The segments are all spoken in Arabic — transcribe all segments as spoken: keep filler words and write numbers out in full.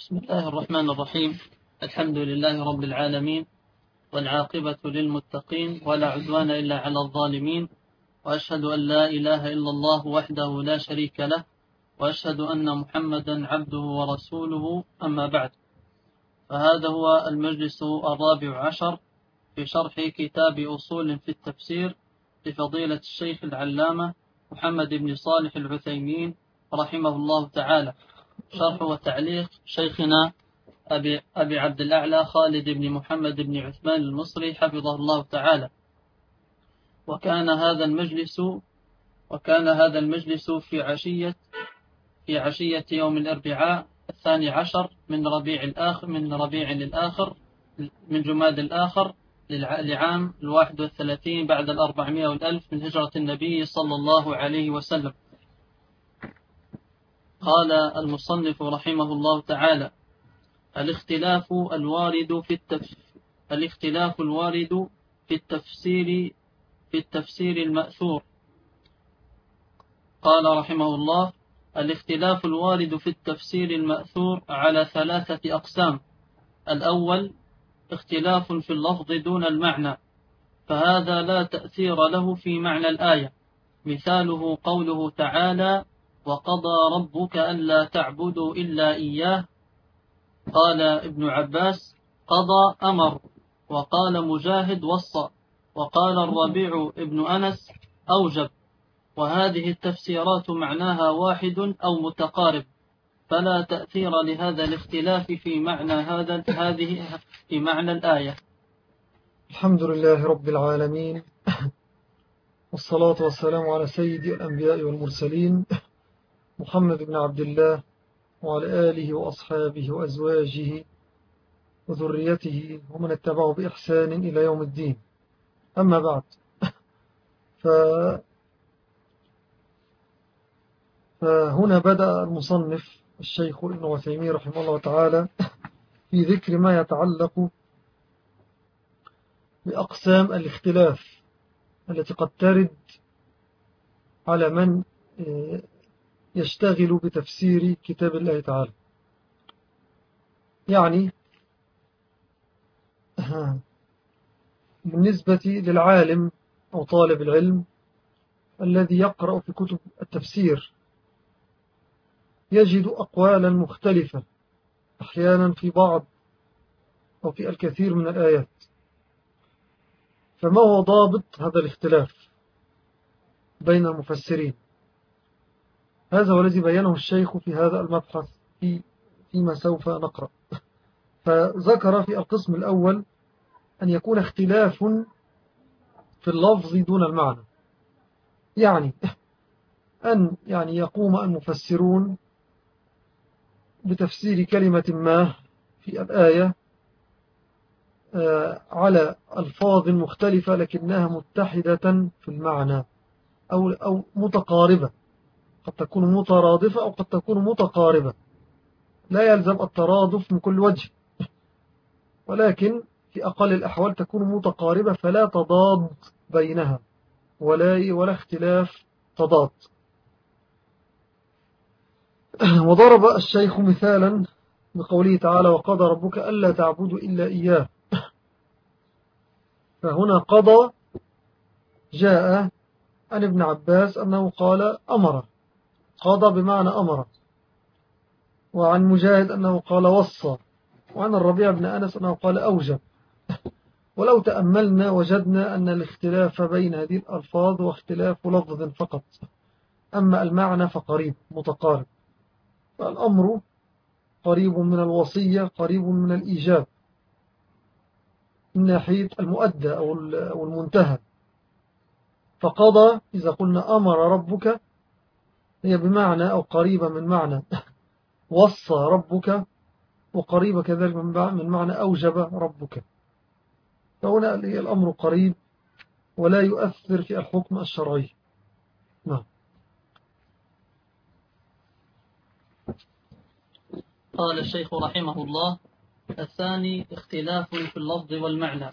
بسم الله الرحمن الرحيم. الحمد لله رب العالمين، والعاقبة للمتقين، ولا عدوان إلا على الظالمين، وأشهد أن لا إله إلا الله وحده لا شريك له، وأشهد أن محمدا عبده ورسوله. أما بعد، فهذا هو المجلس الرابع عشر في شرح كتاب أصول في التفسير لفضيلة الشيخ العلامة محمد بن صالح العثيمين رحمه الله تعالى، شرح وتعليق شيخنا أبي, أبي عبد الأعلى خالد بن محمد بن عثمان المصري حفظه الله تعالى. وكان هذا المجلس وكان هذا المجلس في عشية في عشية يوم الأربعاء الثاني عشر من ربيع الآخر من ربيع الآخر من جماد الآخر لعام الواحد والثلاثين بعد الأربعمائة والألف من هجرة النبي صلى الله عليه وسلم. قال المصنف رحمه الله تعالى: الاختلاف الوارد في التفسير الاختلاف الوارد في التفسير في التفسير المأثور. قال رحمه الله: الاختلاف الوارد في التفسير المأثور على ثلاثة أقسام. الأول اختلاف في اللفظ دون المعنى، فهذا لا تأثير له في معنى الآية، مثاله قوله تعالى: وقضى ربك ألا تعبدوا إلا إياه. قال ابن عباس: قضى أمر، وقال مجاهد: وصى، وقال الربيع ابن أنس: أوجب. وهذه التفسيرات معناها واحد أو متقارب، فلا تأثير لهذا الاختلاف في معنى هذا هذه في معنى الآية. الحمد لله رب العالمين، والصلاة والسلام على سيد الأنبياء والمرسلين محمد بن عبد الله وعلى آله وأصحابه وأزواجه وذريته ومن اتبعه بإحسان إلى يوم الدين. أما بعد، ف... فهنا بدأ المصنف الشيخ ابن عثيمين رحمه الله تعالى في ذكر ما يتعلق بأقسام الاختلاف التي قد ترد على من يشتغل بتفسير كتاب الله تعالى. يعني بالنسبة للعالم أو طالب العلم الذي يقرأ في كتب التفسير يجد أقوالا مختلفة أحيانا في بعض أو في الكثير من الآيات. فما هو ضابط هذا الاختلاف بين المفسرين؟ هذا هو الذي بينه الشيخ في هذا المبحث في فيما سوف نقرأ. فذكر في القسم الأول أن يكون اختلاف في اللفظ دون المعنى، يعني أن يعني يقوم المفسرون بتفسير كلمة ما في الآية على ألفاظ مختلفة لكنها متحدة في المعنى أو أو متقاربة، قد تكون مترادفة أو قد تكون متقاربة، لا يلزم الترادف من كل وجه، ولكن في أقل الأحوال تكون متقاربة فلا تضاد بينها ولا ولا اختلاف تضاد. وضرب الشيخ مثالا بقوله تعالى: وقضى ربك ألا تعبدوا إلا إياه. فهنا قضى جاء عن ابن عباس أنه قال أمر، قضى بمعنى أمر، وعن مجاهد أنه قال وصى، وعن الربيع بن أنس أنه قال أوجب. ولو تأملنا وجدنا أن الاختلاف بين هذه الألفاظ واختلاف لفظ فقط، أما المعنى فقريب متقارب. فالأمر قريب من الوصية، قريب من الإيجاب من ناحية المؤدى أو المنتهى. فقضى إذا قلنا أمر ربك هي بمعنى أو قريبة من معنى وصى ربك، وقريبة كذلك من معنى أوجب ربك. فهنا الأمر قريب ولا يؤثر في الحكم الشرعي. نعم. قال الشيخ رحمه الله: الثاني اختلاف في اللفظ والمعنى.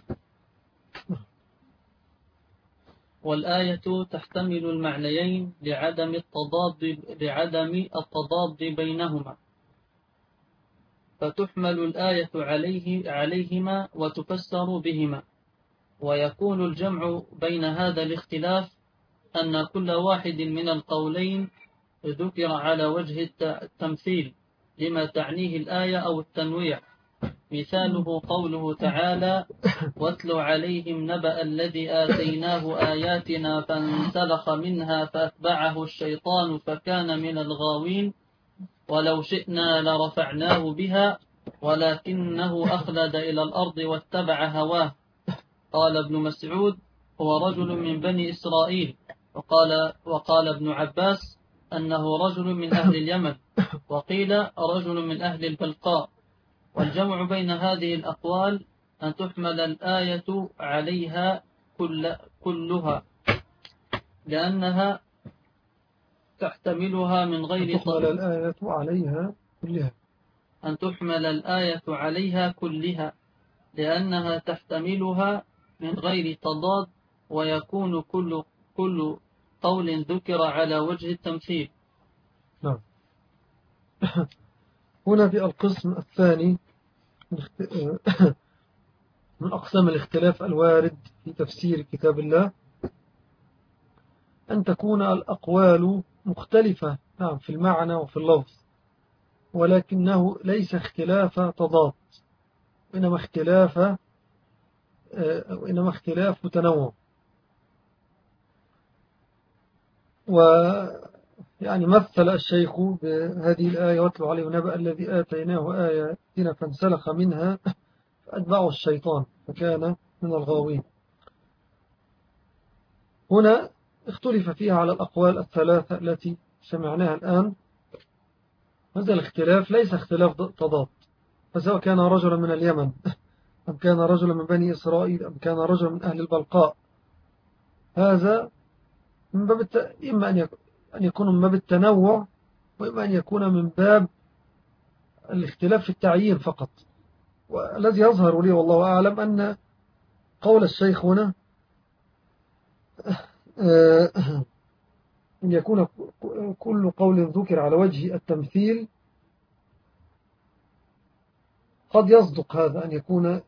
والآية تحتمل المعنيين لعدم التضاد لعدم التضاد بينهما. فتحمل الآية عليه عليهما وتفسر بهما. ويكون الجمع بين هذا الاختلاف أن كل واحد من القولين ذكر على وجه التمثيل لما تعنيه الآية أو التنويع. مثاله قوله تعالى: واتل عليهم نبأ الذي آتيناه آياتنا فانسلخ منها فأتبعه الشيطان فكان من الغاوين ولو شئنا لرفعناه بها ولكنه أخلد إلى الأرض واتبع هواه. قال ابن مسعود: هو رجل من بني إسرائيل. وقال, وقال ابن عباس أنه رجل من أهل اليمن، وقيل رجل من أهل البلقاء. والجمع بين هذه الأقوال أن تحمل الآية عليها كل كلها لأنها تحتملها من غير تحمل الآية عليها كلها أن تحمل الآية عليها كلها لأنها تحتملها من غير تضاد، ويكون كل كل قول ذكر على وجه التمثيل. نعم. هنا في القسم الثاني من أقسام الاختلاف الوارد في تفسير كتاب الله أن تكون الأقوال مختلفة، نعم، في المعنى وفي اللفظ، ولكنه ليس اختلاف تضاد، وإنما اختلاف وإنما اختلاف متنوع. ويعني مثل الشيخ بهذه الآية: واتل عليه نبأ الذي آتيناه آياتنا فانسلخ منها فأتبعه الشيطان فكان من الغاوين. هنا اختلف فيها على الأقوال الثلاثة التي سمعناها الآن. هذا الاختلاف ليس اختلاف تضاد، فسواء كان رجلا من اليمن أم كان رجلا من بني إسرائيل أم كان رجلا من أهل البلقاء، هذا من باب الت... إما أن يكون من باب التنوع، وإما أن يكون من باب الاختلاف في التعيين فقط. والذي يظهر لي والله أعلم أن قول الشيخ هنا أن يكون كل قول ذكر على وجه التمثيل قد يصدق هذا، أن يكون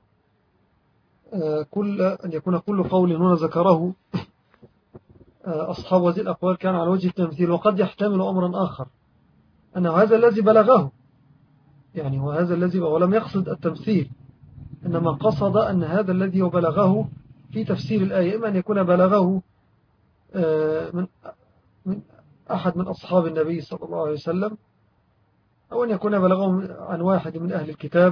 كل أن يكون كل قول هنا ذكره أصحاب هذه الأقوال كان على وجه التمثيل. وقد يحتمل أمرا آخر، أن هذا الذي بلغه، يعني هو هذا الذي ولم يقصد التمثيل، إنما قصد أن هذا الذي بلغه في تفسير الآية إما أن يكون بلغه من من أحد من أصحاب النبي صلى الله عليه وسلم، أو أن يكون بلغه عن واحد من أهل الكتاب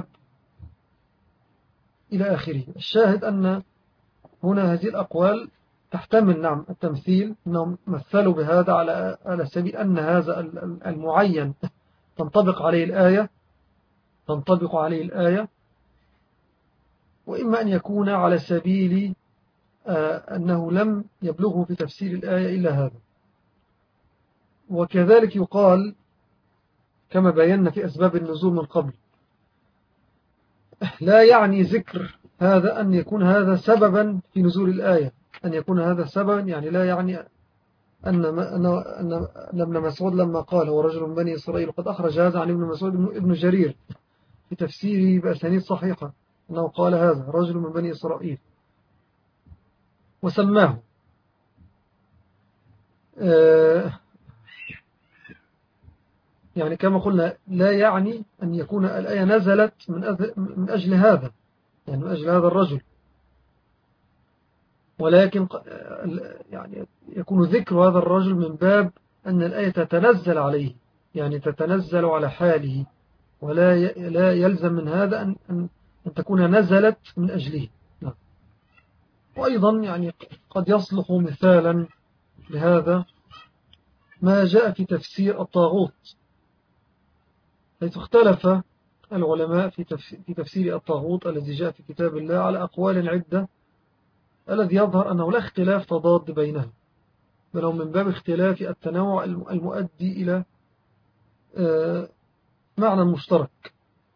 إلى آخره. الشاهد أن هنا هذه الأقوال تحتمل، نعم، التمثيل، أنهم مثلوا بهذا على على سبيل أن هذا المعين تنطبق عليه الآية تنطبق عليه الآية وإما أن يكون على سبيل أنه لم يبلغه في تفسير الآية إلا هذا. وكذلك يقال كما بينا في أسباب النزول من قبل، لا يعني ذكر هذا أن يكون هذا سببا في نزول الآية، أن يكون هذا سببا، يعني لا يعني أن أن ابن مسعود لما قال هو رجل من بني إسرائيل، قد أخرج هذا عن ابن مسعود ابن جرير في تفسيره بأسانيد صحيحة أنه قال هذا رجل من بني إسرائيل وسماه. يعني كما قلنا لا يعني أن يكون الآية نزلت من أجل هذا، يعني من أجل هذا الرجل، ولكن يعني يكون ذكر هذا الرجل من باب أن الآية تتنزل عليه، يعني تتنزل على حاله، ولا لا يلزم من هذا أن, أن, أن تكون نزلت من أجله. نعم. وأيضا يعني قد يصلح مثالا لهذا ما جاء في تفسير الطاغوت، حيث اختلف العلماء في تفسير الطاغوت الذي جاء في كتاب الله على أقوال عدة، الذي يظهر أنه لا اختلاف تضاد بينها، بل هو من باب اختلاف التنوع المؤدي إلى معنى مشترك.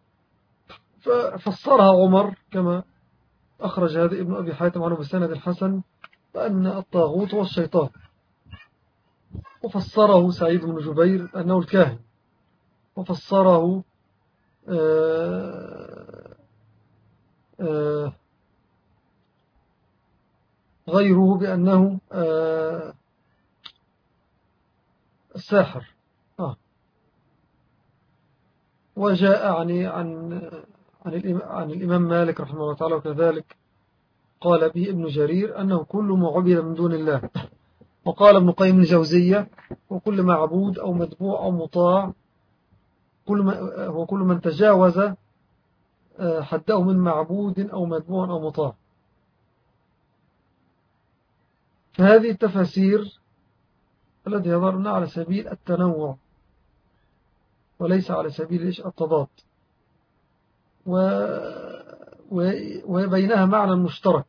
ففسرها عمر كما أخرج هذا ابن أبي حاتم عنه بسند الحسن بأن الطاغوت هو الشيطان، وفسره سعيد بن جبير أنه الكاهن، وفسره آه آه غيره بأنه آه الساحر. آه وجاء عن عن عن, عن الإمام مالك رحمه الله تعالى وكذلك قال به ابن جرير أنه كل ما عبد من دون الله. وقال ابن قيم الجوزية وكل معبود أو متبوع أو مطاع كل ما هو كل من تجاوز حده من معبود أو متبوع أو مطاع. فهذه التفاسير التي يظهرنا على سبيل التنوع وليس على سبيل التضاد، وبينها معنى مشترك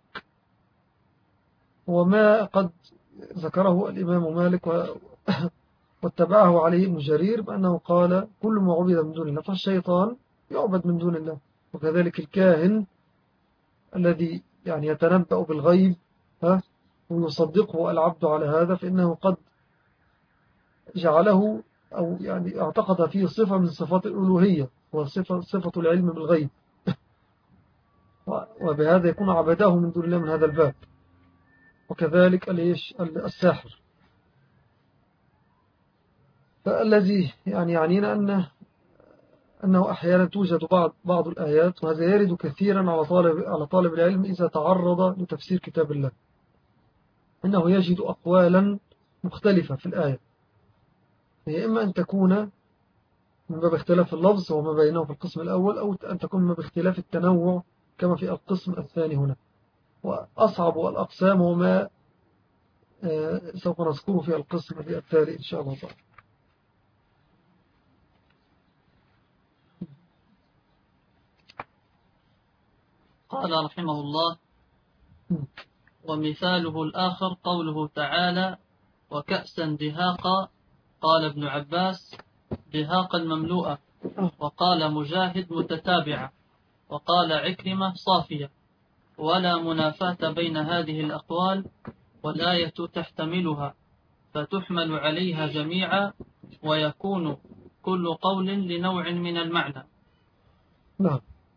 وما قد ذكره الإمام مالك واتبعه عليه ابن جرير بأنه قال كل ما عبد من دون الله فالشيطان يعبد من دون الله، وكذلك الكاهن الذي يعني يتنبأ بالغيب ها ويصدقه العبد على هذا فإنه قد جعله أو يعني اعتقد فيه صفة من صفات الألوهية وصفة صفة العلم بالغيب، وبهذا يكون عبده من دون الله من هذا الباب. وكذلك الساحر. فالذي يعني يعنينا أنه, أنه أحيانا توجد بعض, بعض الآيات، وهذا يرد كثيرا على طالب, على طالب العلم إذا تعرض لتفسير كتاب الله، أنه يجد أقوالا مختلفة في الآية، هي إما أن تكون من باب اختلاف اللفظ وما بينه في القسم الأول، أو أن تكون من باب اختلاف التنوع كما في القسم الثاني هنا. وأصعب الأقسام وما سوف نذكره في القسم التالي إن شاء الله تعالى. قال رحمه الله: ومثاله الآخر قوله تعالى: وكأسا دهاقا. قال ابن عباس: دهاقا مملوءة. وقال مجاهد: متتابعة. وقال عكرمة: صافية. ولا منافاة بين هذه الأقوال، والآية تحتملها فتحمل عليها جميعا، ويكون كل قول لنوع من المعنى. نعم.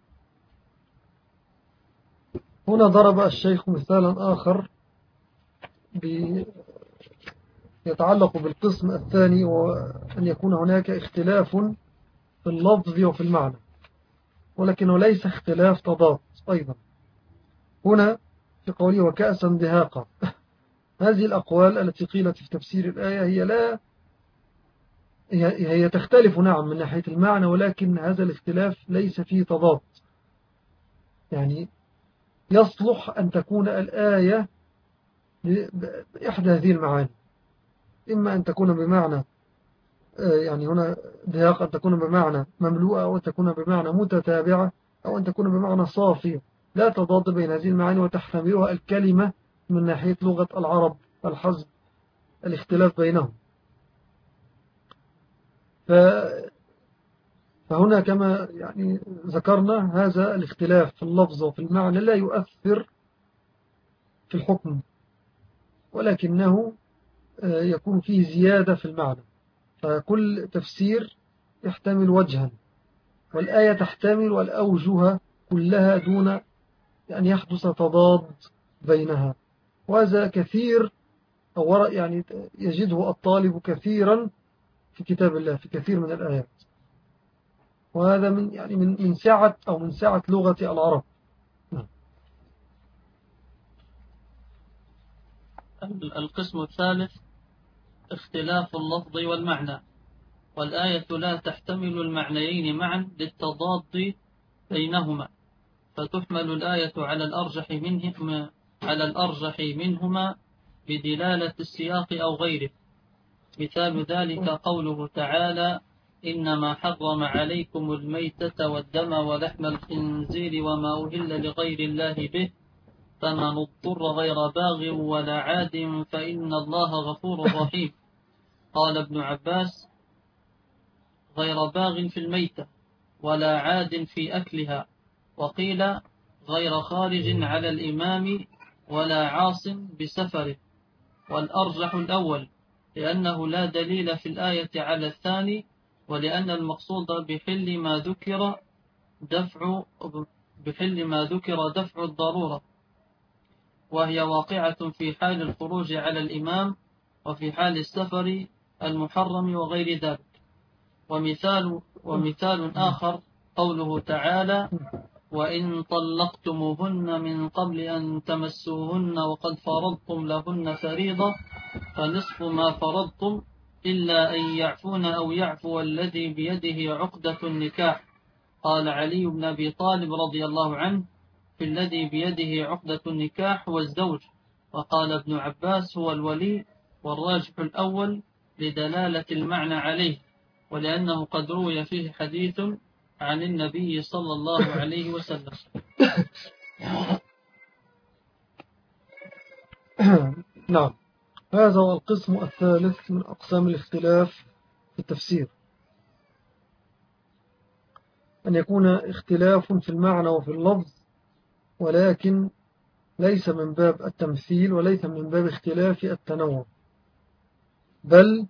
هنا ضرب الشيخ مثالا آخر يتعلق بالقسم الثاني، وأن يكون هناك اختلاف في اللفظ وفي المعنى، ولكنه ليس اختلاف تضاد أيضا. هنا في قوله وكأسا دهاقا، هذه الأقوال التي قيلت في تفسير الآية هي لا هي تختلف نعم من ناحية المعنى، ولكن هذا الاختلاف ليس فيه تضاد. يعني يصلح أن تكون الآية بإحدى هذه المعاني، إما أن تكون بمعنى يعني هنا دهاق أن تكون بمعنى مملوءة، أو أن تكون بمعنى متتابعة، أو أن تكون بمعنى صافية، لا تضاد بين هذه المعاني وتحتملها الكلمة من ناحية لغة العرب الحزب الاختلاف بينهم. فهنا كما يعني ذكرنا هذا الاختلاف في اللفظ وفي المعنى لا يؤثر في الحكم، ولكنه يكون فيه زيادة في المعنى. فكل تفسير يحتمل وجها، والآية تحتمل الأوجه كلها دون أن يحدث تضاد بينها. وهذا كثير أو يعني يجده الطالب كثيرا في كتاب الله في كثير من الآيات، وهذا من يعني من من سعة أو من سعة لغة العرب. القسم الثالث اختلاف اللفظ والمعنى، والآية لا تحتمل المعنيين معا للتضاد بينهما، فتحمل الآية على الأرجح منهما على الأرجح منهما بدلالة السياق أو غيره. مثال ذلك قوله تعالى: إنما حرم عليكم الميتة والدم ولحم الخنزير وما أهل لغير الله به، فمن اضطر غير باغ ولا عاد فإن الله غفور رحيم. قال ابن عباس: غير باغ في الميتة ولا عاد في أكلها. وقيل غير خارج على الإمام ولا عاص بسفره. والأرجح الأول، لأنه لا دليل في الآية على الثاني، ولأن المقصود بحل ما ذكر دفع بحل ما ذكر دفع الضرورة، وهي واقعة في حال الخروج على الإمام وفي حال السفر المحرم وغير ذلك. ومثال, ومثال آخر قوله تعالى: وإن طلقتموهن من قبل أن تمسوهن وقد فرضتم لهن فريضة فنصف ما فرضتم إلا أن يعفون أو يعفو الذي بيده عقدة النكاح. قال علي بن أبي طالب رضي الله عنه: في الذي بيده عقدة النكاح هو الزوج. وقال ابن عباس: هو الولي. والراجح الأول لدلالة المعنى عليه، ولأنه قد روي فيه حديث عن النبي صلى الله عليه وسلم. نعم، هذا هو القسم الثالث من أقسام الاختلاف في التفسير، أن يكون اختلاف في المعنى وفي اللفظ، ولكن ليس من باب التمثيل وليس من باب اختلاف التنوع، بل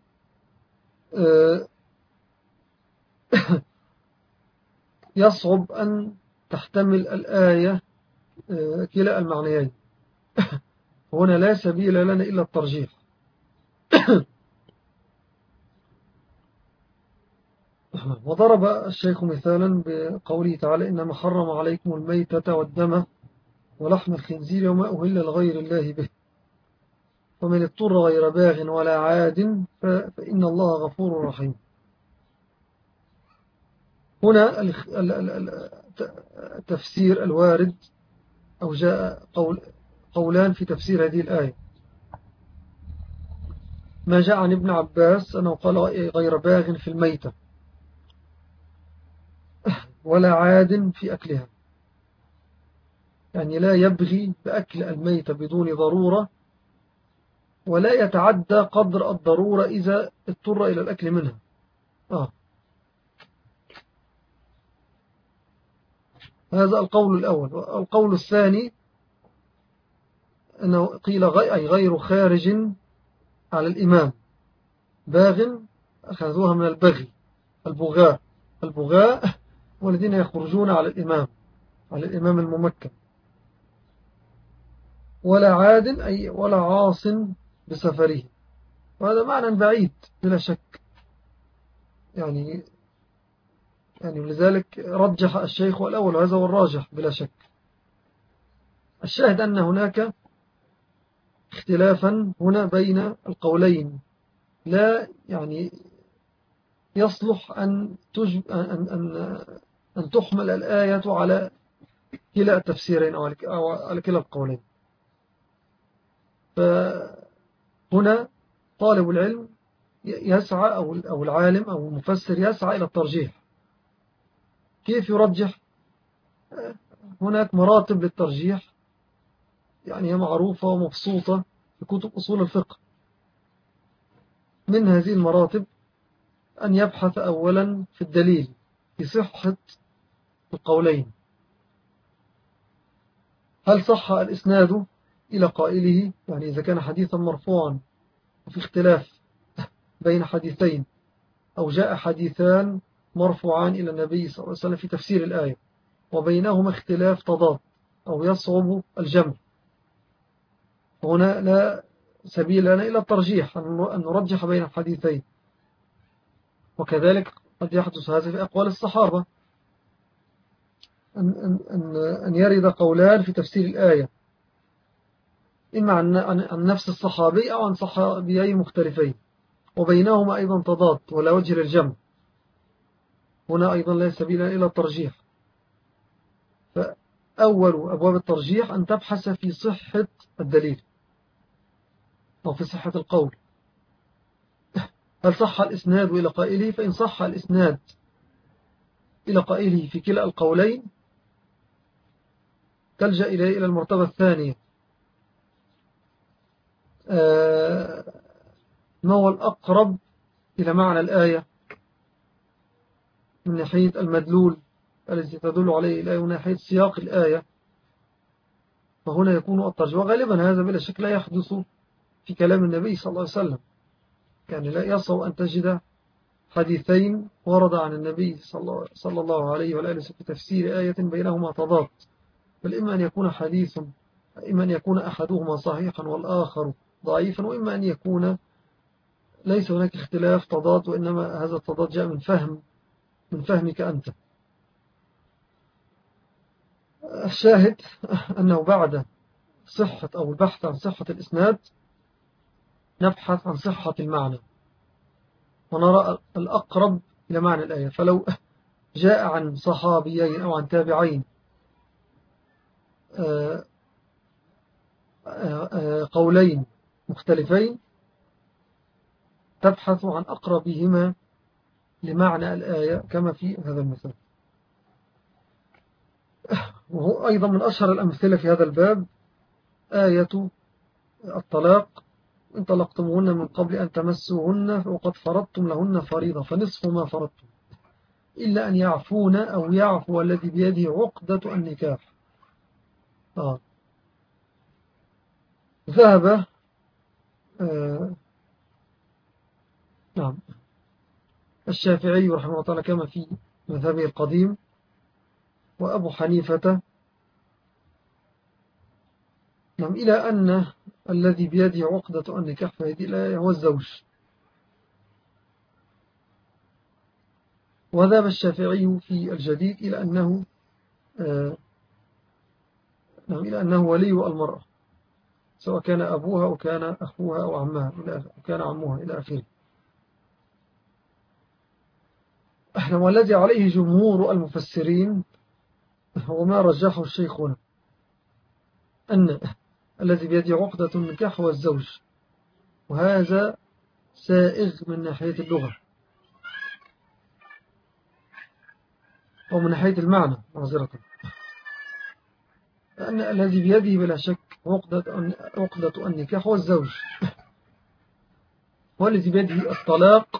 يصعب أن تحتمل الآية كلا المعنيين. هنا لا سبيل لنا إلا الترجيح. وضرب الشيخ مثالا بقوله تعالى: إنما حرم عليكم الميتة والدم ولحم الخنزير وما أهل لغير الله به ومن اضطر غير باغ ولا عاد فإن الله غفور رحيم. هنا التفسير الوارد أو جاء قول قولان في تفسير هذه الآية. ما جاء عن ابن عباس أنه قال: غير باغ في الميتة ولا عاد في أكلها، يعني لا يبغي بأكل الميتة بدون ضرورة، ولا يتعدى قدر الضرورة إذا اضطر إلى الأكل منها. آه. هذا القول الأول. القول الثاني أنه قيل أي غير خارج على الإمام، باغ أخذوها من البغي، البغاء البغاء والذين يخرجون على الإمام على الإمام الممكن، ولا عاد أي ولا عاص بسفره. وهذا معنى بعيد بلا شك، يعني يعني لذلك رجح الشيخ الأول، وهذا هو الراجح بلا شك. الشاهد أن هناك اختلافا هنا بين القولين، لا يعني يصلح أن, تجب أن, أن, أن تحمل الآية على كلا التفسيرين أو على كلا القولين. فهنا طالب العلم يسعى أو العالم أو المفسر يسعى إلى الترجيح. كيف يرجح؟ هناك مراتب للترجيح، يعني هي معروفة ومبسوطة في كتب أصول الفقه. من هذه المراتب أن يبحث أولا في الدليل في صحة القولين، هل صح الإسناد إلى قائله، يعني إذا كان حديثا مرفوعا وفي اختلاف بين حديثين، أو جاء حديثان مرفوعان إلى النبي صلى الله عليه وسلم في تفسير الآية وبينهما اختلاف تضاد أو يصعب الجمع، هنا لا سبيل لنا إلى الترجيح، أن نرجح بين الحديثين. وكذلك قد يحدث هذا في أقوال الصحابة، أن, أن, أن يرد قولان في تفسير الآية، إما عن, عن نفس الصحابي أو عن صحابيين مختلفين وبينهما أيضا تضاد ولا وجه للجمع، هنا أيضا لا سبيل إلى الترجيح. فأول أبواب الترجيح أن تبحث في صحة الدليل أو في صحة القول، هل صح الإسناد إلى قائله؟ فإن صح الإسناد إلى قائله في كلا القولين تلجأ إليه إلى المرتبة الثانية، ما هو الأقرب إلى معنى الآية من ناحية المدلول الذي تدل عليه الآية ومن ناحية سياق الآية، فهنا يكون الترجيح. وغالبا هذا بلا شك لا يحدث في كلام النبي صلى الله عليه وسلم، يعني لا يصعب أن تجد حديثين ورد عن النبي صلى الله عليه وآله وسلم في تفسير آية بينهما تضاد، بل إما أن يكون حديث إما أن يكون أحدهما صحيحا والآخر ضعيفا، وإما أن يكون ليس هناك اختلاف تضاد، وإنما هذا التضاد جاء من فهم من فهمك أنت. الشاهد أنه بعد صحة أو البحث عن صحة الإسناد نبحث عن صحة المعنى ونرى الأقرب إلى معنى الآية. فلو جاء عن صحابيين أو عن تابعين قولين مختلفين تبحث عن أقربهما لمعنى الآية كما في هذا المثال. وهو أيضا من أشهر الأمثلة في هذا الباب آية الطلاق: إن طلقتموهن من قبل أن تمسوهن وقد فرضتم لهن فريضة فنصف ما فرضتم إلا أن يعفون أو يعفو الذي بيده عقدة النكاح. آه. ذهب آه نعم الشافعي رحمه الله تعالى كما في مذهبه القديم، وأبو حنيفة نعم إلى أن الذي بيده عقدة النكاح في هذه الآية هو الزوج. وذهب الشافعي في الجديد إلى أنه آه نعم إلى أنه ولي المرأة، سواء كان أبوها أو كان أخوها أو عمها أو كان عمها إلى آخره. والذي عليه جمهور المفسرين هو ما رجحه الشيخ هنا، أن الذي بيده عقدة النكاح هو الزوج، وهذا سائغ من ناحية اللغة أو من ناحية المعنى معذرة، لأن الذي بيده بلا شك عقدة عقدة النكاح هو الزوج، والذي بيده الطلاق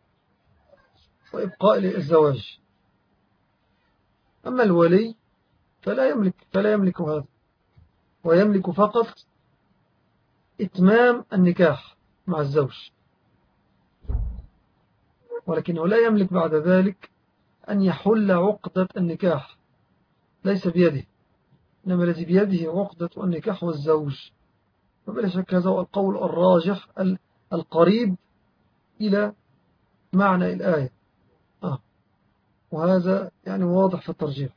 وإبقاء الزواج. أما الولي فلا يملك فلا يملك هذا، ويملك فقط إتمام النكاح مع الزوج، ولكنه لا يملك بعد ذلك أن يحل عقدة النكاح، ليس بيده، إنما الذي بيده عقدة النكاح هو الزوج. فبلا شك هذا هو القول الراجح القريب إلى معنى الآية، آه. وهذا يعني واضح في الترجيح.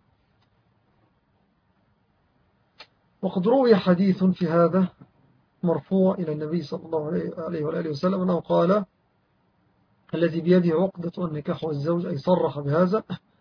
وقد روي حديث في هذا مرفوع إلى النبي صلى الله عليه وآله وسلم أنه قال: الذي بيده عقدة النكاح والزوج، أي صرح بهذا.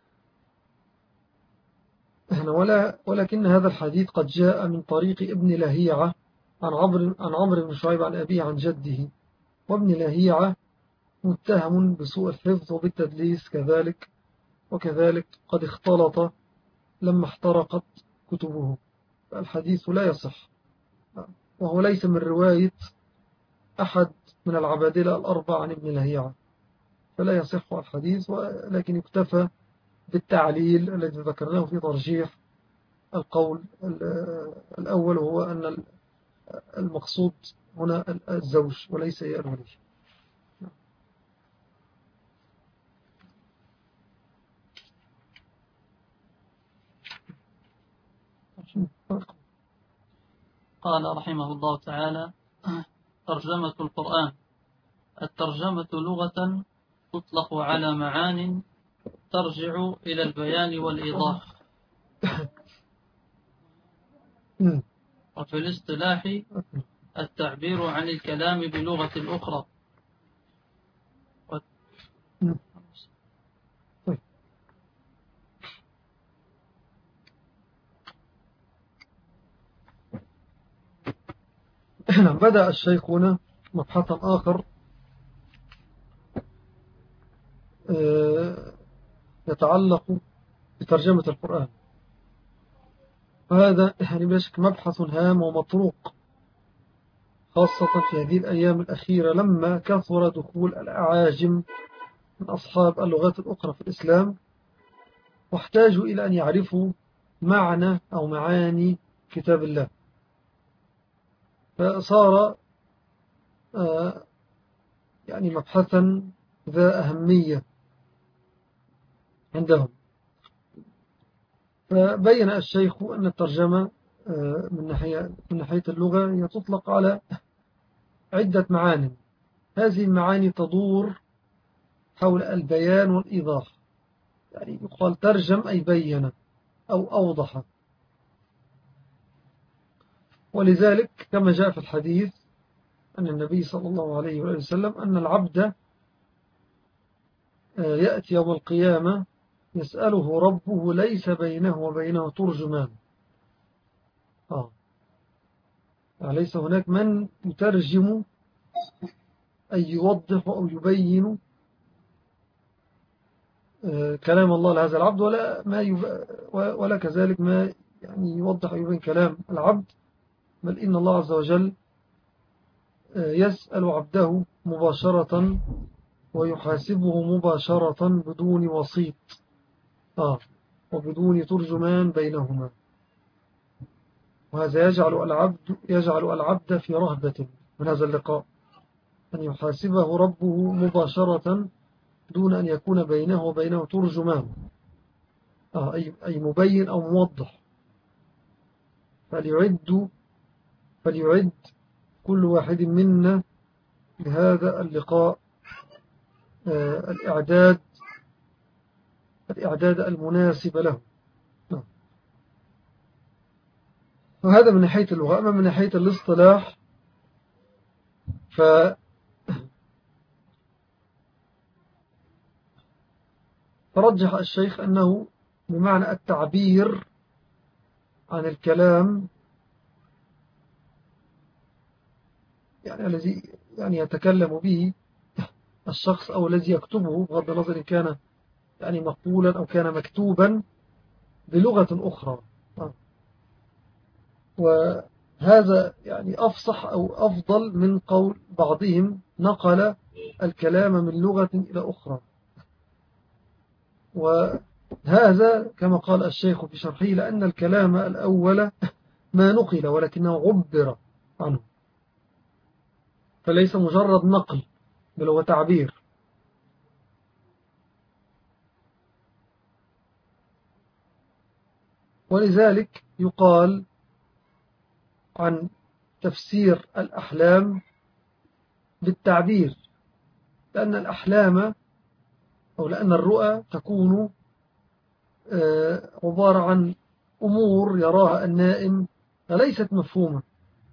ولا ولكن هذا الحديث قد جاء من طريق ابن لهيعة عن عمرو عن عمرو بن شعيب عن أبيه عن جده، وابن لهيعة متهم بسوء الحفظ وبالتدليس كذلك، وكذلك قد اختلط لما احترقت كتبه، الحديث لا يصح، وهو ليس من رواية أحد من العبادلة الأربعة عن ابن لهيعة، فلا يصح الحديث، ولكن يكتفى بالتعليل الذي ذكرناه في ترجيح القول الأول، وهو أن المقصود هنا الزوج وليس الولي. قال رحمه الله تعالى: ترجمة القرآن. الترجمة لغة تطلق على معان ترجع إلى البيان والإيضاح، وفي الاصطلاح التعبير عن الكلام بلغة أخرى. بدأ الشيخ هنا مبحثا آخر يتعلق بترجمة القرآن، وهذا يعني بشك مبحث هام ومطروق، خاصة في هذه الأيام الأخيرة لما كثر دخول الأعاجم من أصحاب اللغات الأخرى في الإسلام، واحتاجوا إلى أن يعرفوا معنى أو معاني كتاب الله، فصار يعني مبحثا ذا أهمية عندهم. فبين الشيخ أن الترجمة من ناحية من ناحية اللغة هي تطلق على عدة معاني. هذه المعاني تدور حول البيان والإيضاح، يعني يقال ترجم أي بين أو أوضح. ولذلك كما جاء في الحديث أن النبي صلى الله عليه وسلم أن العبد يأتي يوم القيامة يسأله ربه ليس بينه وبينه ترجمان. آه. يعني ليس هناك من يترجم أي يوضح أو يبين كلام الله لهذا العبد، ولا ما يب... ولا كذلك ما يعني يوضح ويبين كلام العبد، بل إن الله عز وجل يسأل عبده مباشرة ويحاسبه مباشرة بدون وسيط آه وبدون ترجمان بينهما. وهذا يجعل العبد يجعل العبد في رهبة من هذا اللقاء، أن يحاسبه ربه مباشرة دون أن يكون بينه وبينه ترجمان آه أي أي مبين أو موضح. فليعد فليعد كل واحد منا لهذا اللقاء آه الإعداد الإعداد المناسب له. وهذا من ناحية اللغة. أما من ناحية الاصطلاح ف فرجح الشيخ أنه بمعنى التعبير عن الكلام، يعني الذي يعني يتكلم به الشخص أو الذي يكتبه، بغض النظر إن كان يعني مقولا أو كان مكتوبا بلغة أخرى. وهذا يعني أفصح أو أفضل من قول بعضهم نقل الكلام من لغة إلى أخرى. وهذا كما قال الشيخ في شرحه لأن الكلام الأول ما نقل ولكنه عبر عنه، فليس مجرد نقل بل هو تعبير. ولذلك يقال عن تفسير الأحلام بالتعبير، لأن الأحلام أو لأن الرؤى تكون عبارة عن أمور يراها النائم فليست مفهومة،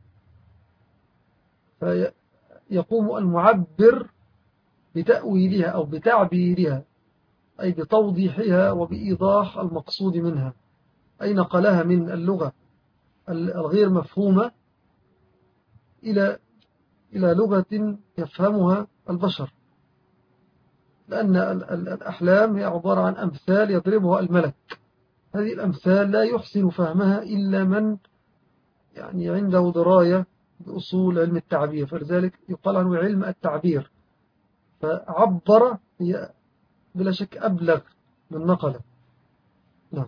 فيقوم المعبر بتأويلها أو بتعبيرها أي بتوضيحها وبإيضاح المقصود منها، أي نقلها من اللغة الغير مفهومة إلى إلى لغة يفهمها البشر. لأن الأحلام هي عبارة عن أمثال يضربها الملك، هذه الأمثال لا يحسن فهمها إلا من يعني عنده دراية بأصول علم التعبير، فلذلك يقال عنه علم التعبير. فعبر هي بلا شك أبلغ من نقل. نعم.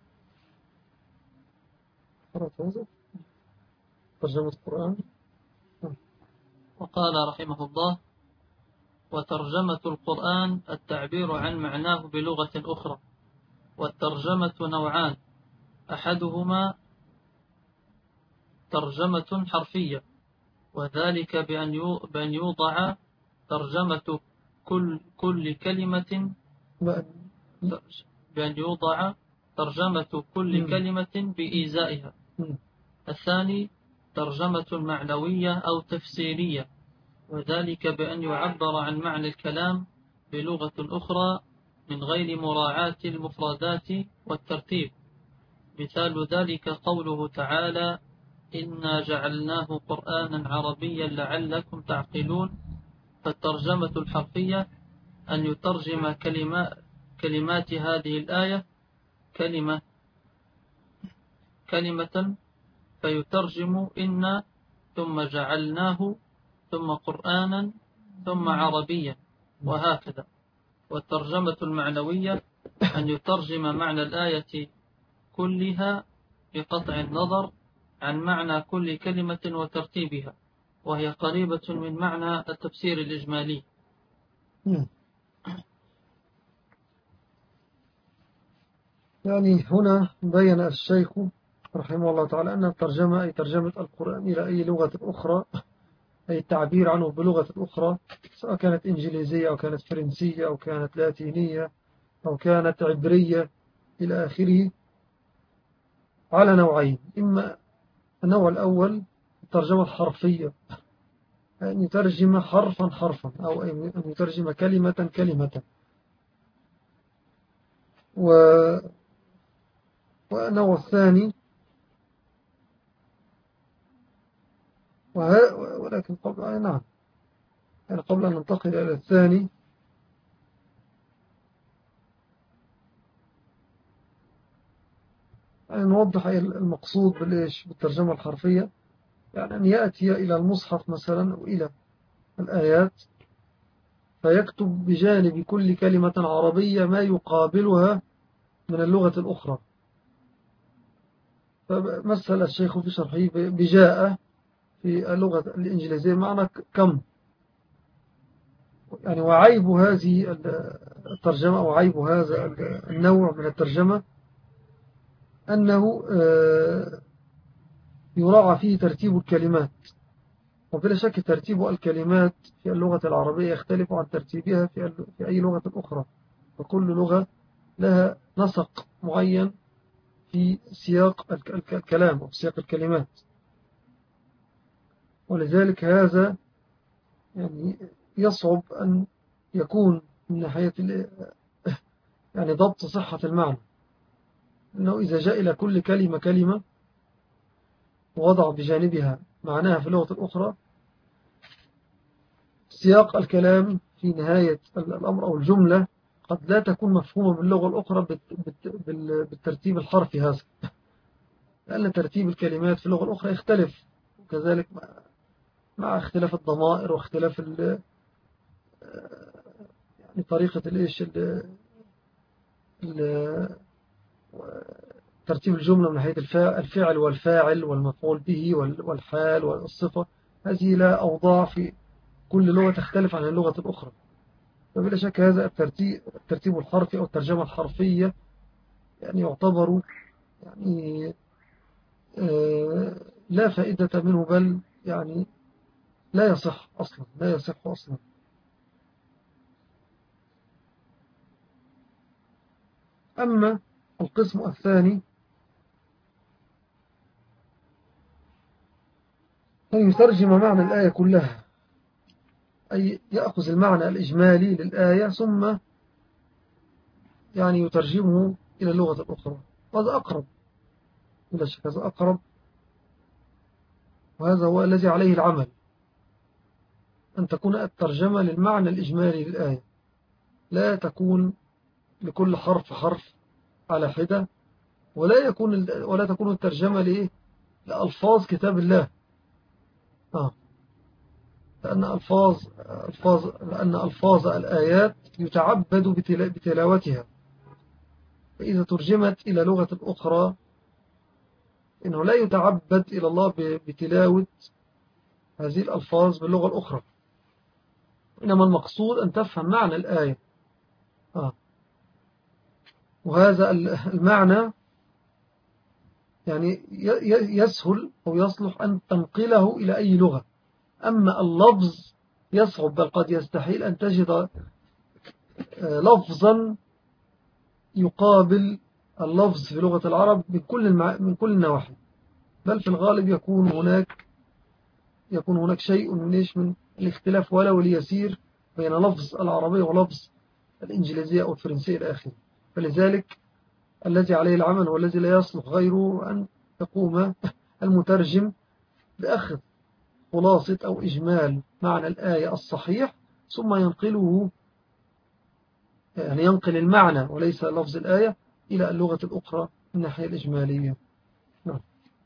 ترجمة القرآن. وقال رحمه الله: وترجمة القرآن التعبير عن معناه بلغة أخرى. والترجمة نوعان: أحدهما ترجمة حرفية، وذلك بأن يوضع ترجمة كل, كل كلمة بأن يوضع ترجمة كل كلمة بإيزائها. الثاني ترجمة معنوية أو تفسيرية، وذلك بأن يعبر عن معنى الكلام بلغة أخرى من غير مراعاة المفردات والترتيب. مثال ذلك قوله تعالى: إنا جعلناه قرآنا عربيا لعلكم تعقلون. فالترجمة الحرفية أن يترجم كلمات, كلمات هذه الآية كلمة كلمة فيترجم إنا ثم جعلناه ثم قرآنا ثم عربيا، وهكذا. والترجمة المعنوية أن يترجم معنى الآية كلها بقطع النظر عن معنى كل كلمة وترتيبها، وهي قريبة من معنى التفسير الإجمالي. يعني هنا بين الشيخ رحمه الله تعالى أن الترجمة أي ترجمة القرآن إلى أي لغة أخرى، أي التعبير عنه بلغة أخرى، سواء كانت إنجليزية أو كانت فرنسية أو كانت لاتينية أو كانت عبرية إلى آخره، على نوعين. إما النوع الأول الترجمة الحرفية، أن يترجم حرفا حرفا أو أن يترجم كلمة كلمة. و... والنوع الثاني وه... ولكن قبل آه نعم يعني قبل أن ننتقل إلى الثاني يعني نوضح المقصود بالإيش بالترجمة الحرفية. يعني أن يأتي إلى المصحف مثلا أو إلى الآيات فيكتب بجانب كل كلمة عربية ما يقابلها من اللغة الأخرى. فمثل الشيخ في شرحه بجاء في اللغة الإنجليزية معنى كم. يعني وعيب هذه الترجمة أو عيب هذا النوع من الترجمة أنه يراعى فيه ترتيب الكلمات، وبلا شك ترتيب الكلمات في اللغة العربية يختلف عن ترتيبها في أي لغة أخرى، وكل لغة لها نسق معين في سياق الكلام أو سياق الكلمات. ولذلك هذا يعني يصعب أن يكون من ناحية يعني ضبط صحة المعنى، أنه إذا جاء إلى كل كلمة كلمة ووضع بجانبها معناها في اللغة الأخرى، سياق الكلام في نهاية الأمر أو الجملة قد لا تكون مفهومة باللغة الأخرى بالترتيب الحرفي هذا، لأن ترتيب الكلمات في اللغة الأخرى يختلف، وكذلك مع اختلاف الضمائر واختلاف يعني طريقة الإيش ترتيب الجملة من ناحية الفعل والفاعل والمفعول به والحال والصفة. هذه لا أوضاع في كل لغة تختلف عن اللغة الأخرى. فبلا شك هذا الترتيب, الترتيب الحرفي أو الترجمة الحرفية يعني يعتبر يعني لا فائدة منه، بل يعني لا يصح أصلا لا يصح أصلا. أما القسم الثاني أن يترجم معنى الآية كلها، أي يأخذ المعنى الإجمالي للآية ثم يعني يترجمه إلى اللغة الأخرى. هذا أقرب بلا شك، هذا أقرب، وهذا هو الذي عليه العمل، أن تكون الترجمة للمعنى الإجمالي للآية، لا تكون لكل حرف حرف على حدة، ولا يكون ولا تكون الترجمة لإيه لألفاظ كتاب الله. آه. لأن ألفاظ ألفاظ لأن ألفاظ الآيات يتعبد بتلاوتها، فإذا ترجمت إلى لغة أخرى إنه لا يتعبد إلى الله بتلاوة هذه الألفاظ باللغة الأخرى، إنما المقصود أن تفهم معنى الآية. آه. وهذا المعنى يعني يسهل أو يصلح أن تنقله إلى أي لغة، أما اللفظ يصعب، بل قد يستحيل أن تجد لفظا يقابل اللفظ في لغة العرب من كل المع... من كل النواحي، بل في الغالب يكون هناك يكون هناك شيء من إيش من الاختلاف ولو ليسير بين لفظ العربية ولفظ الإنجليزية أو الفرنسية الآخر. فلذلك الذي عليه العمل والذي لا يصلح غيره أن يقوم المترجم بأخذ خلاصة أو إجمال معنى الآية الصحيح ثم ينقله، يعني ينقل المعنى وليس لفظ الآية إلى اللغة الأخرى من الناحية الإجمالية. نعم.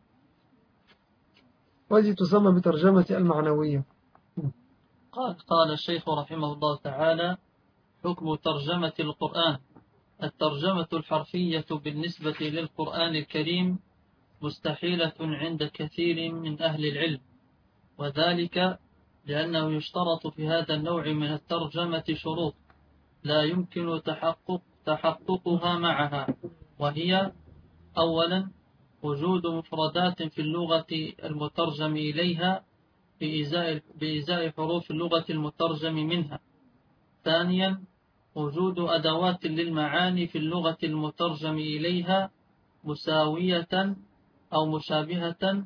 وهذه تسمى بترجمة المعنوية. قال قال الشيخ رحمه الله تعالى: حكم ترجمة القرآن. الترجمة الحرفية بالنسبة للقرآن الكريم مستحيلة عند كثير من أهل العلم، وذلك لأنه يشترط في هذا النوع من الترجمة شروط لا يمكن تحقق تحققها معها، وهي: أولا وجود مفردات في اللغة المترجم إليها بإزاء, بإزاء حروف اللغة المترجم منها. ثانيا وجود أدوات للمعاني في اللغة المترجم إليها مساوية أو مشابهة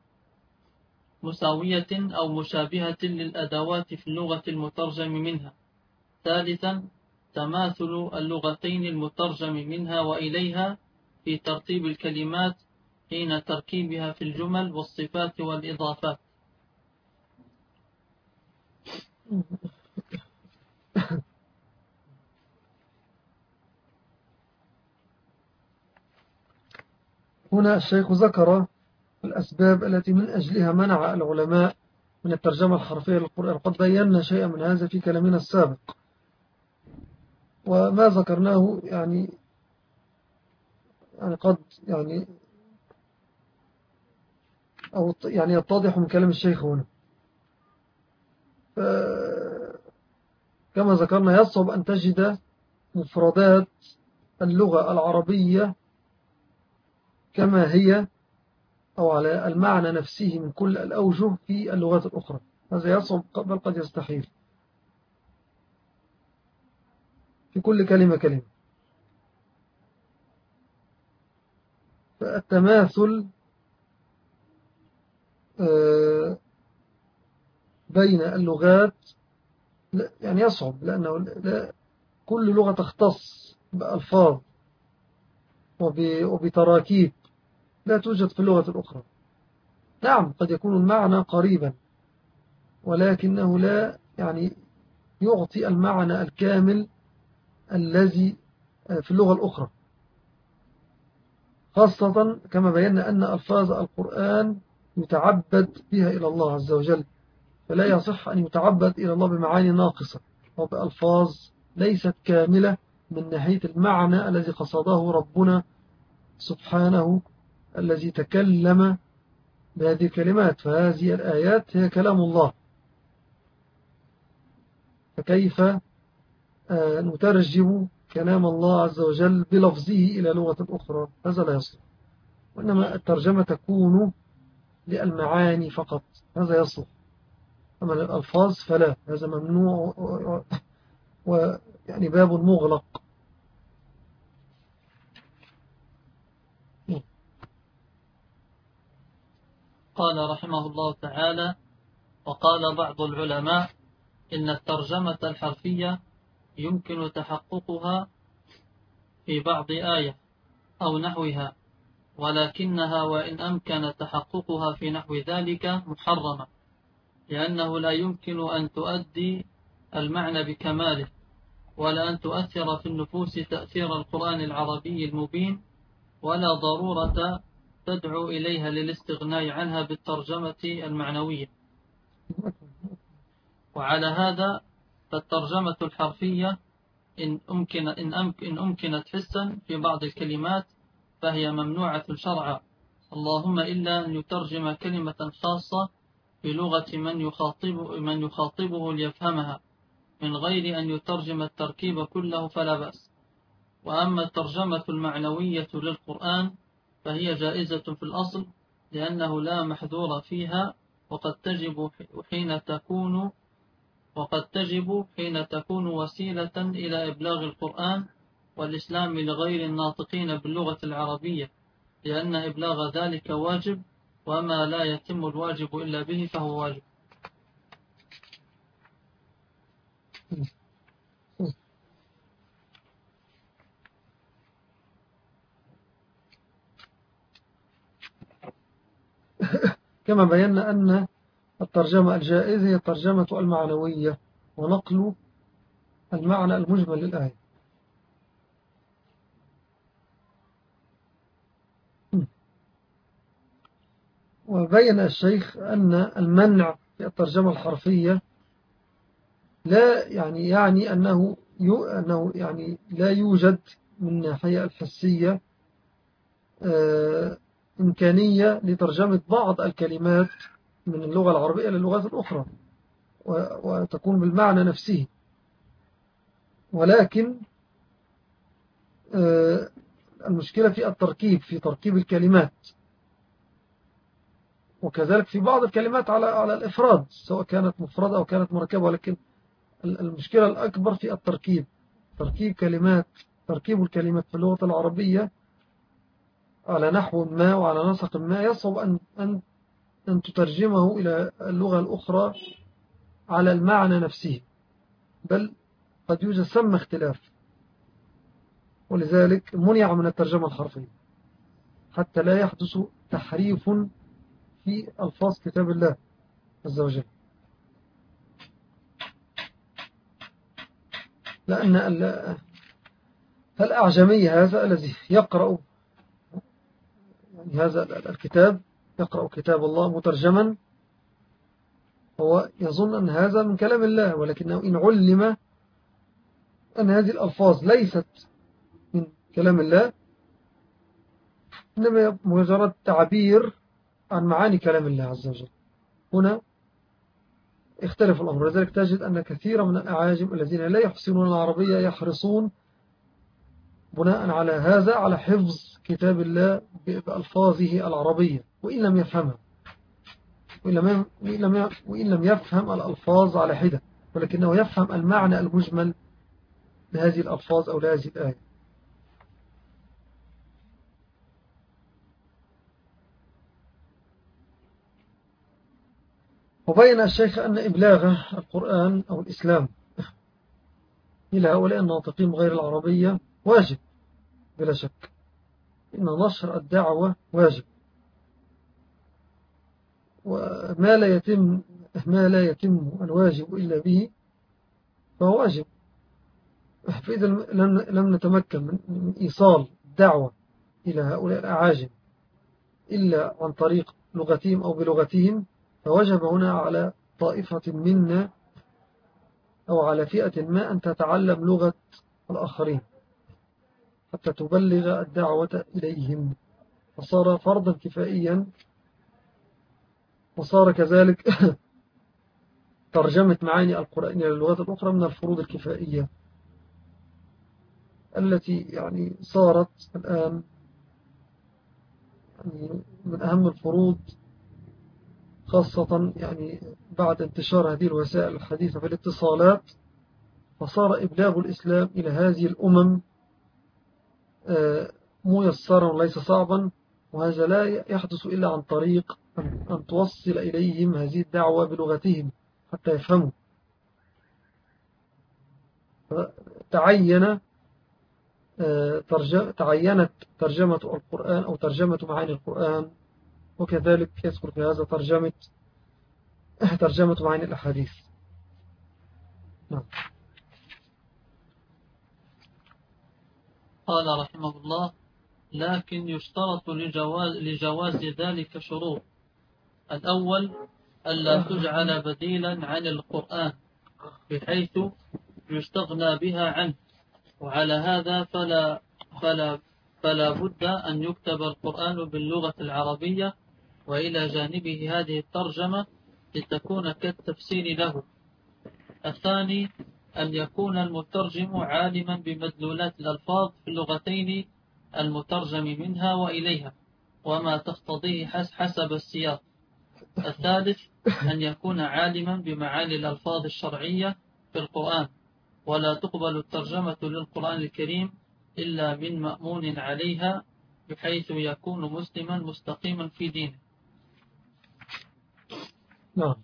مساوية أو مشابهة للأدوات في اللغة المترجم منها. ثالثا تماثل اللغتين المترجم منها وإليها في ترتيب الكلمات حين تركيبها في الجمل والصفات والإضافات. هنا الشيخ ذكر الأسباب التي من أجلها منع العلماء من الترجمة الحرفية للقرآن. قد بينا شيئا من هذا في كلامنا السابق، وما ذكرناه يعني يعني قد يعني أو يعني يتضح من كلام الشيخ هنا. كما ذكرنا يصعب أن تجد مفردات اللغة العربية كما هي أو على المعنى نفسه من كل الأوجه في اللغات الأخرى. هذا يصعب بل قد يستحيل في كل كلمة كلمة. فالتماثل بين اللغات يعني يصعب، لأنه لا كل لغة تختص بألفاظ وبتراكيب لا توجد في اللغة الأخرى. نعم قد يكون المعنى قريبا، ولكنه لا يعني يعطي المعنى الكامل الذي في اللغة الأخرى، خاصة كما بينا أن ألفاظ القرآن يتعبد بها إلى الله عز وجل، فلا يصح أن يتعبد إلى الله بمعاني ناقصة وبألفاظ ليست كاملة من ناحية المعنى الذي قصده ربنا سبحانه الذي تكلم بهذه الكلمات. فهذه الآيات هي كلام الله، فكيف نترجم كلام الله عز وجل بلفظه إلى لغة أخرى؟ هذا لا يصلح، وإنما الترجمة تكون للمعاني فقط، هذا يصلح. أما الألفاظ فلا، هذا ممنوع ويعني باب مغلق. قال رحمه الله تعالى: وقال بعض العلماء إن الترجمة الحرفية يمكن تحققها في بعض آية أو نحوها، ولكنها وإن أمكن تحققها في نحو ذلك محرمة، لأنه لا يمكن أن تؤدي المعنى بكماله، ولا أن تؤثر في النفوس تأثير القرآن العربي المبين، ولا ضرورة تدعو إليها للاستغناء عنها بالترجمة المعنوية. وعلى هذا فالترجمة الحرفية إن, أمكن إن, أمكن إن أمكنت حسا في بعض الكلمات فهي ممنوعة شرعا، اللهم إلا أن يترجم كلمة خاصة بلغة من يخاطبه, من يخاطبه ليفهمها من غير أن يترجم التركيب كله فلا بأس. وأما الترجمة المعنوية للقرآن فهي جائزة في الأصل، لأنه لا محذور فيها، وقد تجب حين تكون وقد تجب حين تكون وسيلة إلى إبلاغ القرآن والإسلام لغير الناطقين باللغة العربية، لأن إبلاغ ذلك واجب، وما لا يتم الواجب إلا به فهو واجب. كما بينا أن الترجمة الجائزة هي الترجمة المعنوية ونقل المعنى المجمل للآية. وبين الشيخ أن المنع في الترجمة الحرفية لا يعني يعني أنه أنه يعني لا يوجد من الناحية الحسية إمكانية لترجمة بعض الكلمات من اللغة العربية للغات الأخرى وتكون بالمعنى نفسه، ولكن المشكلة في التركيب، في تركيب الكلمات، وكذلك في بعض الكلمات على على الإفراد سواء كانت مفردة أو كانت مركبة، ولكن المشكلة الأكبر في التركيب، تركيب كلمات تركيب الكلمات في اللغة العربية على نحو ما وعلى نسق ما يصعب أن أن أن تترجمه إلى اللغة الأخرى على المعنى نفسه، بل قد يوجد ثم اختلاف، ولذلك منع من الترجمة الحرفية حتى لا يحدث تحريف في ألفاظ كتاب الله عز وجل. لأن الأعجمي هذا الذي يقرأ يعني هذا الكتاب، يقرأ كتاب الله مترجما، هو يظن أن هذا من كلام الله، ولكنه إن علم أن هذه الألفاظ ليست من كلام الله، إنما مجرد تعبير عن معاني كلام الله عز وجل، هنا اختلف الأمر. لذلك تجد أن كثير من الأعاجم الذين لا يحسنون العربية يحرصون بناء على هذا على حفظ كتاب الله بألفاظه العربية، وإن لم يفهمها، وإن لم يفهم الألفاظ على حدة، ولكنه يفهم المعنى المجمل لهذه الألفاظ أو لهذه الآية. وبين الشيخ أن إبلاغ القرآن أو الإسلام إلى هؤلاء الناطقين بغير العربية واجب بلا شك، إن نشر الدعوة واجب، وما لا يتم ما لا يتم الواجب إلا به فهو واجب. فإذا لم نتمكن من إيصال الدعوة إلى هؤلاء الأعاجم إلا عن طريق لغتهم أو بلغتهم، فوجب هنا على طائفة منا أو على فئة ما أن تتعلم لغة الآخرين حتى تبلغ الدعوة إليهم، فصار فرضا كفائيا، وصار كذلك ترجمة معاني القرآن إلى اللغات الأخرى من الفروض الكفائية التي يعني صارت الآن يعني من أهم الفروض، خاصة يعني بعد انتشار هذه الوسائل الحديثة في الاتصالات، فصار إبلاغ الإسلام إلى هذه الأمم ميسرا وليس صعبا، وهذا لا يحدث إلا عن طريق أن توصل إليهم هذه الدعوة بلغتهم حتى يفهموا. تعين تعينت ترجمة القرآن أو ترجمة معاني القرآن، وكذلك يذكر في هذا ترجمة ترجمة معاني الأحاديث. نعم. قال رحمه الله: لكن يشترط لجواز, لجواز ذلك شروط. الأول ألا تجعل بديلا عن القرآن بحيث يستغنى بها عنه، وعلى هذا فلا, فلا, فلا بد أن يكتب القرآن باللغة العربية، وإلى جانبه هذه الترجمة لتكون كالتفسير له. الثاني أن يكون المترجم عالما بمدلولات الألفاظ في اللغتين المترجم منها وإليها وما تقتضيه حسب السياق. الثالث أن يكون عالما بمعاني الألفاظ الشرعية في القرآن، ولا تقبل الترجمة للقرآن الكريم إلا من مأمون عليها بحيث يكون مسلما مستقيما في دينه. نعم.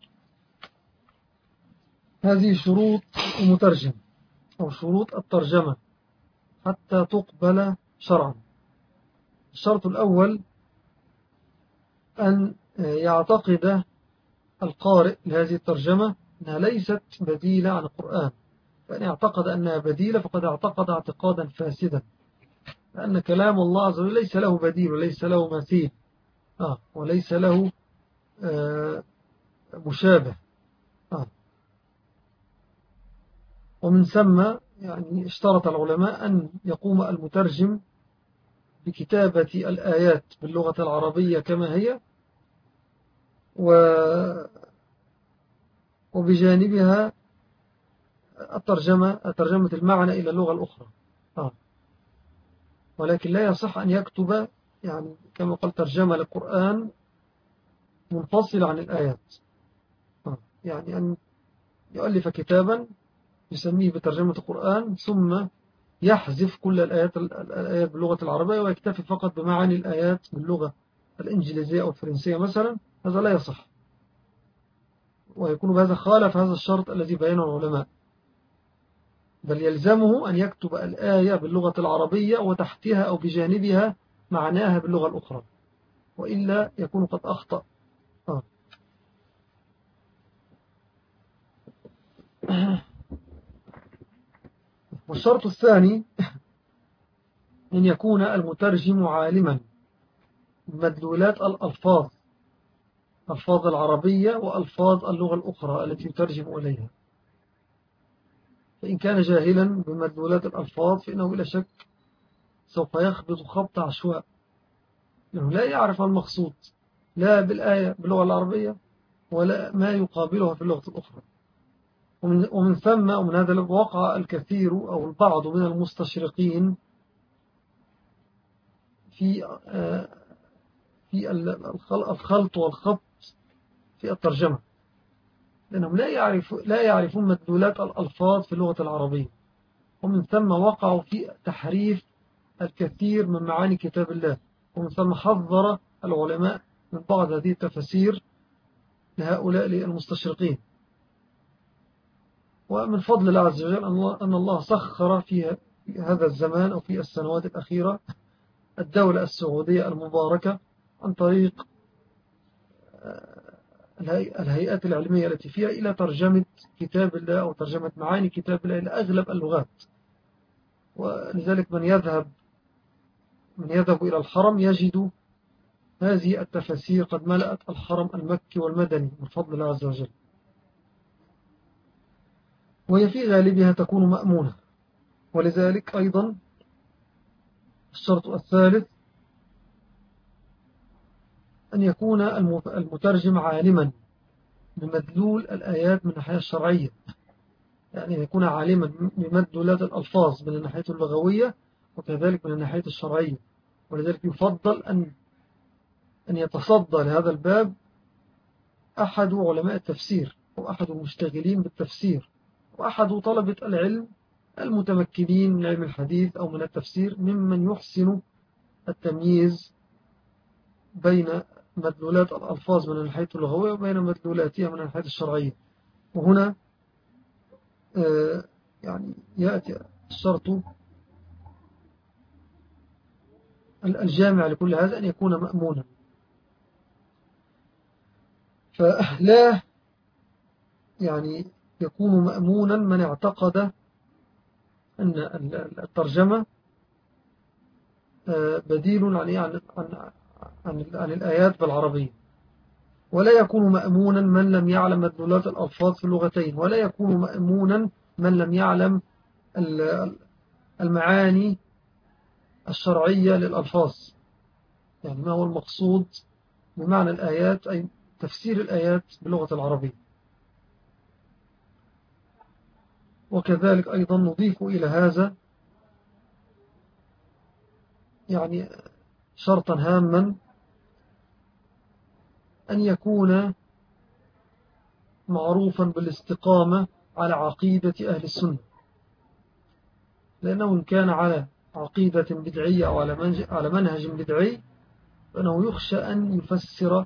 هذه شروط المترجم أو شروط الترجمة حتى تقبل شرعا. الشرط الأول أن يعتقد القارئ لهذه الترجمة أنها ليست بديلة عن القرآن، فإن اعتقد أنها بديلة فقد اعتقد اعتقادا فاسدا، لأن كلام الله عز وجل ليس له بديل وليس له مثيل آه وليس له آه مشابه آه. ومن ثم يعني اشترط العلماء أن يقوم المترجم بكتابة الآيات باللغة العربية كما هي، و وبجانبها الترجمة ترجمة المعنى إلى اللغة الأخرى آه. ولكن لا يصح أن يكتب يعني كما قال ترجمة للقرآن منفصل عن الآيات، يعني أن يؤلف كتابا يسميه بترجمة القرآن ثم يحذف كل الآيات, الآيات باللغة العربية ويكتفي فقط بمعاني الآيات باللغة الإنجليزية أو الفرنسية مثلا. هذا لا يصح، ويكون بهذا خالف هذا الشرط الذي بينه العلماء، بل يلزمه أن يكتب الآية باللغة العربية وتحتها أو بجانبها معناها باللغة الأخرى، وإلا يكون قد أخطأ. آه. والشرط الثاني أن يكون المترجم عالما بمدلولات الألفاظ، ألفاظ العربية وألفاظ اللغة الأخرى التي يترجم إليها. فإن كان جاهلا بمدلولات الألفاظ فإنه بلا شك سوف يخبط خبط عشواء، لأنه لا يعرف المقصود لا بالآية باللغة العربية ولا ما يقابلها في اللغة الأخرى. ومن, ومن ثم ومن هذا وقع الكثير أو البعض من المستشرقين في في الخلط والخبط في الترجمة، لأنهم لا يعرف لا يعرفون مدلولات الألفاظ في اللغة العربية، ومن ثم وقعوا في تحريف الكثير من معاني كتاب الله، ومن ثم حذر العلماء من بعض هذه التفاسير لهؤلاء المستشرقين. ومن فضل الله عز وجل أن الله سخر في هذا الزمان أو في السنوات الأخيرة الدولة السعودية المباركة عن طريق الهيئات العلمية التي فيها إلى ترجمة كتاب الله أو ترجمة معاني كتاب الله إلى أغلب اللغات. ولذلك من يذهب من يذهب إلى الحرم يجد هذه التفاسير قد ملأت الحرم المكي والمدني من فضل الله عز وجل، وهي في غالبها تكون مأمونة. ولذلك أيضا الشرط الثالث أن يكون المترجم عالما بمدلول الآيات من الناحية الشرعية، يعني يكون عالما بمدلولات الألفاظ من الناحية اللغوية وكذلك من الناحية الشرعية. ولذلك يفضل أن أن يتصدى لهذا الباب أحد علماء التفسير أو أحد المشتغلين بالتفسير وأحد طلبة العلم المتمكنين من علم الحديث أو من التفسير ممن يحسن التمييز بين مدلولات الألفاظ من الناحية اللغوية وبين مدلولاتها من الناحية الشرعية. وهنا يعني يأتي الشرط الجامع لكل هذا أن يكون مأمونا، فلا يعني يكون مأمونا من اعتقد أن الترجمة بديل عن عن عن, عن الآيات بالعربية، ولا يكون مأمونا من لم يعلم مدلولات الألفاظ في اللغتين، ولا يكون مأمونا من لم يعلم المعاني الشرعية للألفاظ، يعني ما هو المقصود بمعنى الآيات أي تفسير الآيات باللغة العربية. وكذلك أيضا نضيف إلى هذا يعني شرطا هاما أن يكون معروفا بالاستقامة على عقيدة أهل السنة، لأنه إن كان على عقيدة بدعية أو على منهج بدعي فإنه يخشى أن يفسر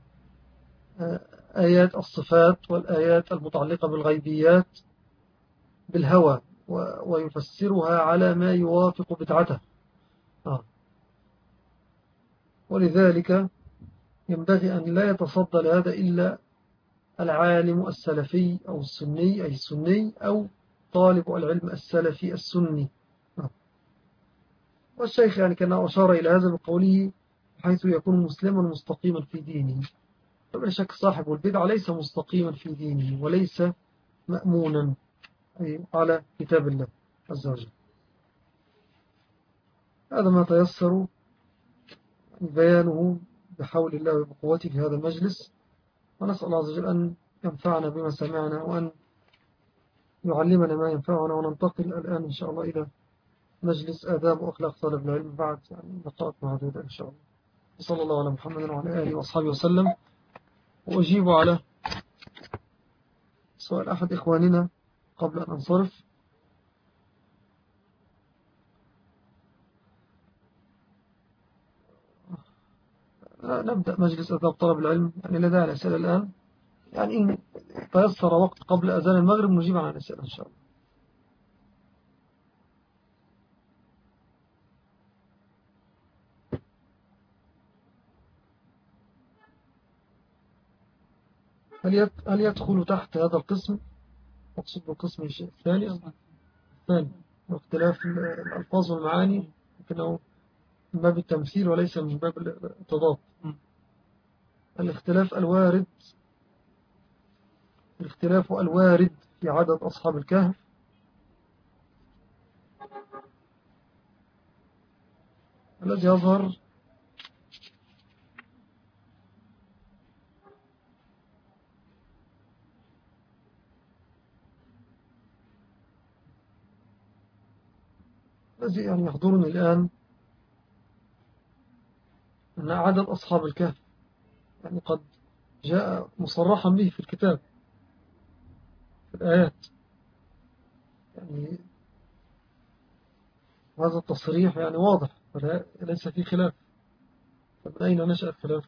آيات الصفات والآيات المتعلقة بالغيبيات بالهوى ويفسرها على ما يوافق بدعته. آه. ولذلك ينبغي أن لا يتصدى لهذا إلا العالم السلفي أو السني أي السني أو طالب العلم السلفي السني. آه. والشيخ يعني كان أشار إلى هذا بقوله حيث يكون مسلما مستقيما في دينه، فبلا شك صاحب البدع ليس مستقيما في دينه وليس مأمونا أي على كتاب الله عز وجل. هذا ما تيسر بيانه بحول الله وبقوته في هذا المجلس، ونسأل الله عز وجل أن ينفعنا بما سمعنا وأن يعلمنا ما ينفعنا. وننتقل الآن إن شاء الله إلى مجلس آداب وأخلاق طالب العلم بعد يعني نقاط محدودة إن شاء الله. صلى الله على محمد وعلى آله وأصحابه وسلم. وأجيب على سؤال أحد إخواننا قبل أن أنصرف. نبدأ مجلس آداب طلب العلم، يعني لا داعي للأسئلة الآن، يعني إن تيسر وقت قبل أذان المغرب نجيب على الأسئلة إن شاء الله. هل يدخل تحت هذا القسم، أقصد بالقسم الثاني الثاني واختلاف الألفاظ والمعاني، لكنه من باب التمثيل وليس من باب التضاد. الاختلاف الوارد الاختلاف الوارد في عدد أصحاب الكهف الذي يظهر الذي يعني يحضرني الآن أن عدد أصحاب الكهف يعني قد جاء مصرحا به في الكتاب في الآيات، يعني هذا التصريح يعني واضح وليس فيه خلاف. فمن أين نشأ الخلاف؟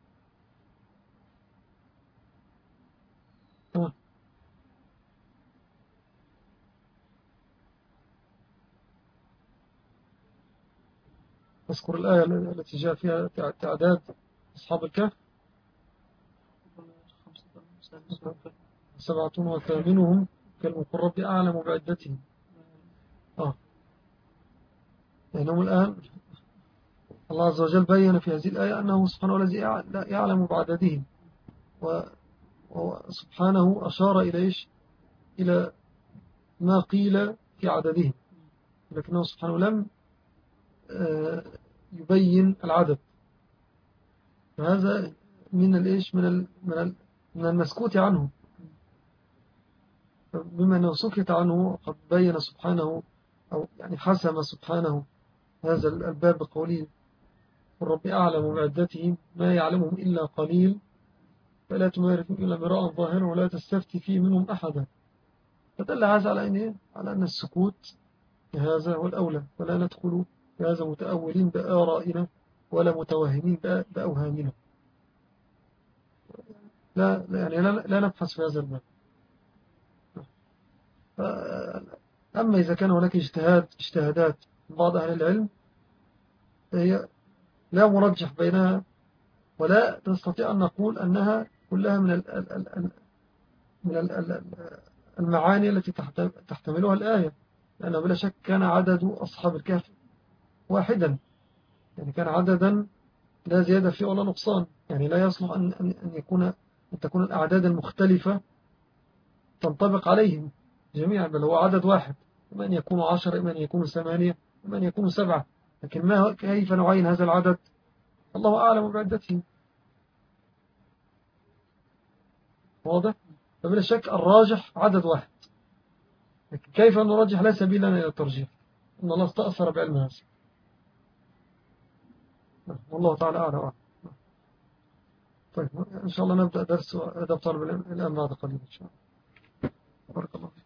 أذكر الآية التي جاء فيها تعداد أصحاب الكهف سبعة وثامنهم كالمقرب أعلم بعدتهم. آه يعني هم الآن الله عز وجل بيّن في هذه الآية أنه سبحانه الذي يعلم بعددهم، وسبحانه أشار إلى إيش؟ إلى ما قيل في عددهم، لكنه سبحانه لم يبين العدد. فهذا من الإيش؟ من من المسكوت عنه، بما أنه سكت عنه قد بين سبحانه أو يعني حسم سبحانه هذا الباب بقوله والرب أعلم بعدتهم ما يعلمهم إلا قليل فلا تمارك إلا مراء ظاهرا ولا تستفتي فيه منهم أحدا. فدل هذا على أن إيه؟ على أن السكوت هذا هو الأولى، ولا ندخل بهذا متأولين بآرائنا ولا متوهمين بأوهامنا. لا يعني لا, لا نبحث في هذا الباب. أما إذا كان هناك اجتهاد اجتهادات بعض أهل العلم هي لا مرجح بينها، ولا نستطيع أن نقول أنها كلها من ال ال ال من ال المعاني التي تحتملها الآية، لأنه بلا شك كان عدد أصحاب الكهف واحدا، يعني كان عددا لا زيادة فيه ولا نقصان، يعني لا يصلح أن, أن, يكون أن تكون الأعداد المختلفة تنطبق عليهم جميعا، بل هو عدد واحد، إما أن يكون عشر، إما أن يكون ثمانية، إما أن يكون سبعة، لكن ما كيف نعين هذا العدد؟ الله أعلم بعدته. واضح؟ فبلا شك الراجح عدد واحد، لكن كيف نرجح لا سبيل لنا إلى الترجيح، إن الله استأثر بعلم هذا. والله تعالى أعلم. طيب إن شاء الله نبدأ درس أدب طالب العلم الآن بعد قليل إن شاء الله. بارك الله.